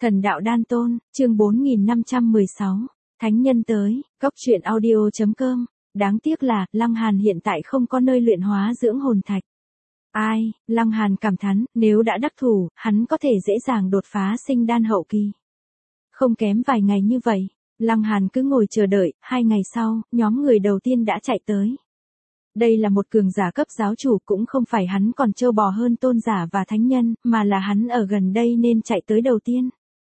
Thần đạo đan tôn, chương 4516, Thánh nhân tới, góc truyện audio.com, đáng tiếc là, Lăng Hàn hiện tại không có nơi luyện hóa dưỡng hồn thạch. Ai, Lăng Hàn cảm thán, nếu đã đắc thủ, hắn có thể dễ dàng đột phá sinh đan hậu kỳ. Không kém vài ngày như vậy, Lăng Hàn cứ ngồi chờ đợi, 2 ngày sau, nhóm người đầu tiên đã chạy tới. Đây là một cường giả cấp giáo chủ, cũng không phải hắn còn trâu bò hơn tôn giả và thánh nhân, mà là hắn ở gần đây nên chạy tới đầu tiên.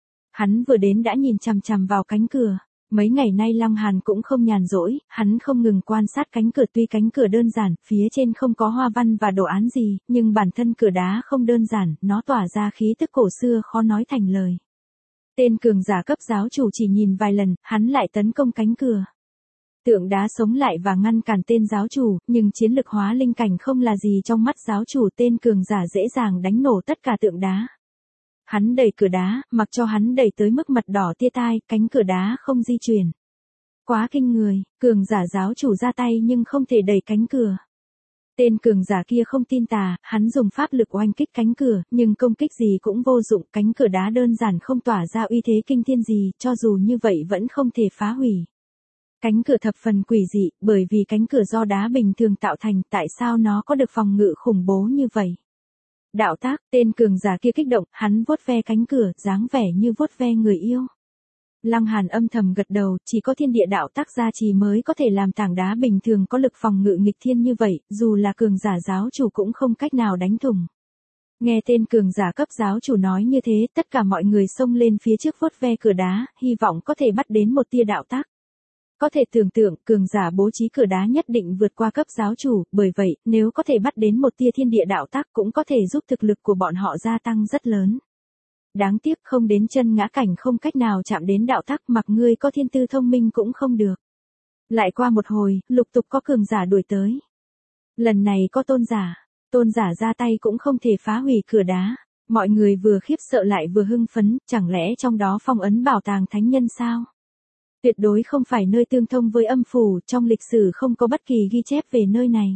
Hắn vừa đến đã nhìn chằm chằm vào cánh cửa. Mấy ngày nay Lăng Hàn cũng không nhàn rỗi, hắn không ngừng quan sát cánh cửa, tuy cánh cửa đơn giản, phía trên không có hoa văn và đồ án gì, nhưng bản thân cửa đá không đơn giản, nó tỏa ra khí tức cổ xưa khó nói thành lời. Tên cường giả cấp giáo chủ chỉ nhìn vài lần, hắn lại tấn công cánh cửa. Tượng đá sống lại và ngăn cản tên giáo chủ, nhưng chiến lực hóa linh cảnh không là gì trong mắt giáo chủ, tên cường giả dễ dàng đánh nổ tất cả tượng đá. Hắn đẩy cửa đá, mặc cho hắn đẩy tới mức mặt đỏ tia tai, cánh cửa đá không di chuyển. Quá kinh người, cường giả giáo chủ ra tay nhưng không thể đẩy cánh cửa. Tên cường giả kia không tin tà, hắn dùng pháp lực oanh kích cánh cửa, nhưng công kích gì cũng vô dụng, cánh cửa đá đơn giản không tỏa ra uy thế kinh thiên gì, cho dù như vậy vẫn không thể phá hủy. Cánh cửa thập phần quỷ dị, bởi vì cánh cửa do đá bình thường tạo thành, tại sao nó có được phòng ngự khủng bố như vậy? Đạo tác, tên cường giả kia kích động, hắn vuốt ve cánh cửa, dáng vẻ như vuốt ve người yêu. Lăng Hàn âm thầm gật đầu, chỉ có thiên địa đạo tác gia trì mới có thể làm tảng đá bình thường có lực phòng ngự nghịch thiên như vậy, dù là cường giả giáo chủ cũng không cách nào đánh thủng. Nghe tên cường giả cấp giáo chủ nói như thế, tất cả mọi người xông lên phía trước vuốt ve cửa đá, hy vọng có thể bắt đến một tia đạo tác. Có thể tưởng tượng, cường giả bố trí cửa đá nhất định vượt qua cấp giáo chủ, bởi vậy, nếu có thể bắt đến một tia thiên địa đạo tác cũng có thể giúp thực lực của bọn họ gia tăng rất lớn. Đáng tiếc không đến chân ngã cảnh, không cách nào chạm đến đạo tác, mặc ngươi có thiên tư thông minh cũng không được. Lại qua một hồi, lục tục có cường giả đuổi tới. Lần này có tôn giả ra tay cũng không thể phá hủy cửa đá. Mọi người vừa khiếp sợ lại vừa hưng phấn, chẳng lẽ trong đó phong ấn bảo tàng thánh nhân sao? Tuyệt đối không phải nơi tương thông với âm phủ, trong lịch sử không có bất kỳ ghi chép về nơi này.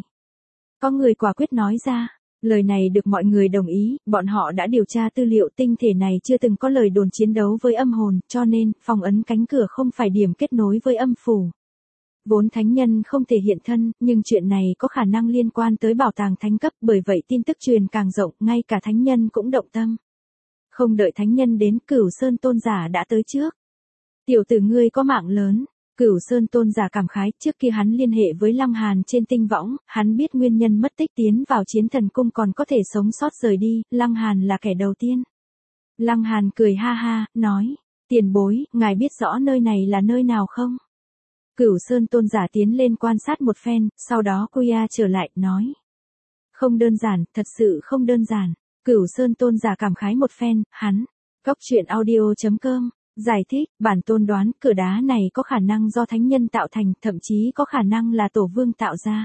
Có người quả quyết nói ra, lời này được mọi người đồng ý, bọn họ đã điều tra tư liệu, tinh thể này chưa từng có lời đồn chiến đấu với âm hồn, cho nên, phong ấn cánh cửa không phải điểm kết nối với âm phủ. Vốn thánh nhân không thể hiện thân, nhưng chuyện này có khả năng liên quan tới bảo tàng thánh cấp, bởi vậy tin tức truyền càng rộng, ngay cả thánh nhân cũng động tâm. Không đợi thánh nhân đến, Cửu Sơn tôn giả đã tới trước. Tiểu tử ngươi có mạng lớn, Cửu Sơn tôn giả cảm khái, trước kia hắn liên hệ với Lăng Hàn trên tinh võng, hắn biết nguyên nhân mất tích, tiến vào chiến thần cung còn có thể sống sót rời đi, Lăng Hàn là kẻ đầu tiên. Lăng Hàn cười ha ha, nói, tiền bối, ngài biết rõ nơi này là nơi nào không? Cửu Sơn tôn giả tiến lên quan sát một phen, sau đó Kuya trở lại, nói. Không đơn giản, thật sự không đơn giản. Cửu Sơn tôn giả cảm khái một phen, hắn, góc truyện audio.com. Giải thích, bản tôn đoán cửa đá này có khả năng do thánh nhân tạo thành, thậm chí có khả năng là tổ vương tạo ra.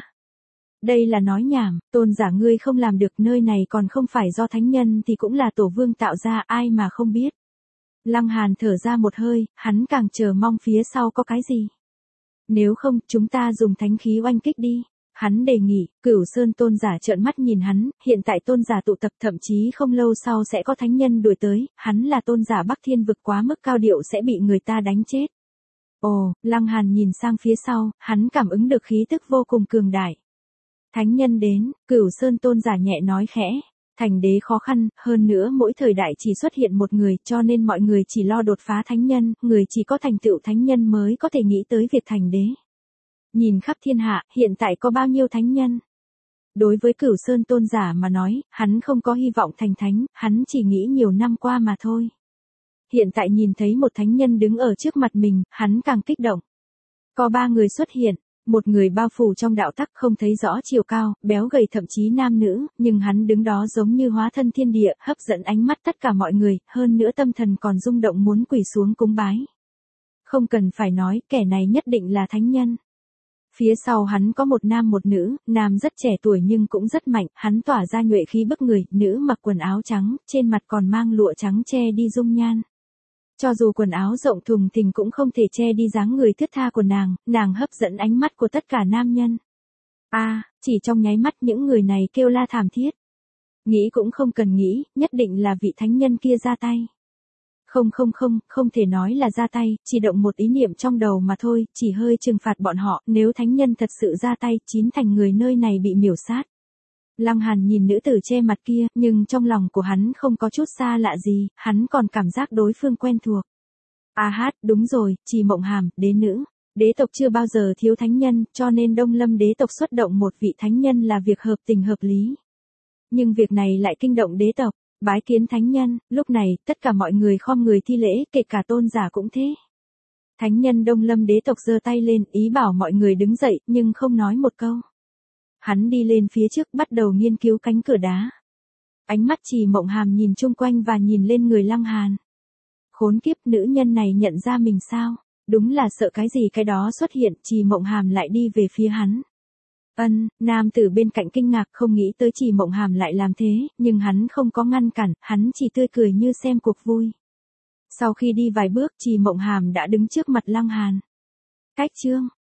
Đây là nói nhảm, tôn giả ngươi không làm được, nơi này còn không phải do thánh nhân thì cũng là tổ vương tạo ra, ai mà không biết. Lăng Hàn thở ra một hơi, hắn càng chờ mong phía sau có cái gì. Nếu không, chúng ta dùng thánh khí oanh kích đi. Hắn đề nghị, Cửu Sơn tôn giả trợn mắt nhìn hắn, hiện tại tôn giả tụ tập, thậm chí không lâu sau sẽ có thánh nhân đuổi tới, hắn là tôn giả Bắc Thiên vực, quá mức cao điệu sẽ bị người ta đánh chết. Ồ, Lăng Hàn nhìn sang phía sau, hắn cảm ứng được khí tức vô cùng cường đại. Thánh nhân đến, Cửu Sơn tôn giả nhẹ nói khẽ, thành đế khó khăn, hơn nữa mỗi thời đại chỉ xuất hiện một người, cho nên mọi người chỉ lo đột phá thánh nhân, người chỉ có thành tựu thánh nhân mới có thể nghĩ tới việc thành đế. Nhìn khắp thiên hạ, hiện tại có bao nhiêu thánh nhân? Đối với Cửu Sơn tôn giả mà nói, hắn không có hy vọng thành thánh, hắn chỉ nghĩ nhiều năm qua mà thôi. Hiện tại nhìn thấy một thánh nhân đứng ở trước mặt mình, hắn càng kích động. Có 3 người xuất hiện, một người bao phủ trong đạo tắc, không thấy rõ chiều cao, béo gầy, thậm chí nam nữ, nhưng hắn đứng đó giống như hóa thân thiên địa, hấp dẫn ánh mắt tất cả mọi người, hơn nữa tâm thần còn rung động muốn quỳ xuống cúng bái. Không cần phải nói, kẻ này nhất định là thánh nhân. Phía sau hắn có một nam một nữ, nam rất trẻ tuổi nhưng cũng rất mạnh, hắn tỏa ra nhuệ khí bức người, nữ mặc quần áo trắng, trên mặt còn mang lụa trắng che đi dung nhan. Cho dù quần áo rộng thùng thình cũng không thể che đi dáng người thướt tha của nàng hấp dẫn ánh mắt của tất cả nam nhân. Chỉ trong nháy mắt những người này kêu la thảm thiết. Nghĩ cũng không cần nghĩ, nhất định là vị thánh nhân kia ra tay. Không không không, không thể nói là ra tay, chỉ động một ý niệm trong đầu mà thôi, chỉ hơi trừng phạt bọn họ, nếu thánh nhân thật sự ra tay, 9 thành người nơi này bị miểu sát. Lăng Hàn nhìn nữ tử che mặt kia, nhưng trong lòng của hắn không có chút xa lạ gì, hắn còn cảm giác đối phương quen thuộc. Đúng rồi, Trì Mộng Hàm, đế nữ. Đế tộc chưa bao giờ thiếu thánh nhân, cho nên Đông Lâm đế tộc xuất động một vị thánh nhân là việc hợp tình hợp lý. Nhưng việc này lại kinh động đế tộc. Bái kiến thánh nhân, lúc này, tất cả mọi người khom người thi lễ, kể cả tôn giả cũng thế. Thánh nhân Đông Lâm đế tộc giơ tay lên, ý bảo mọi người đứng dậy, nhưng không nói một câu. Hắn đi lên phía trước, bắt đầu nghiên cứu cánh cửa đá. Ánh mắt Trì Mộng Hàm nhìn chung quanh và nhìn lên người Lăng Hàn. Khốn kiếp, nữ nhân này nhận ra mình sao? Đúng là sợ cái gì cái đó xuất hiện, Trì Mộng Hàm lại đi về phía hắn. Nam tử bên cạnh kinh ngạc không nghĩ tới Trì Mộng Hàm lại làm thế, nhưng hắn không có ngăn cản, hắn chỉ tươi cười như xem cuộc vui. Sau khi đi vài bước, Trì Mộng Hàm đã đứng trước mặt Lăng Hàn. Cách chương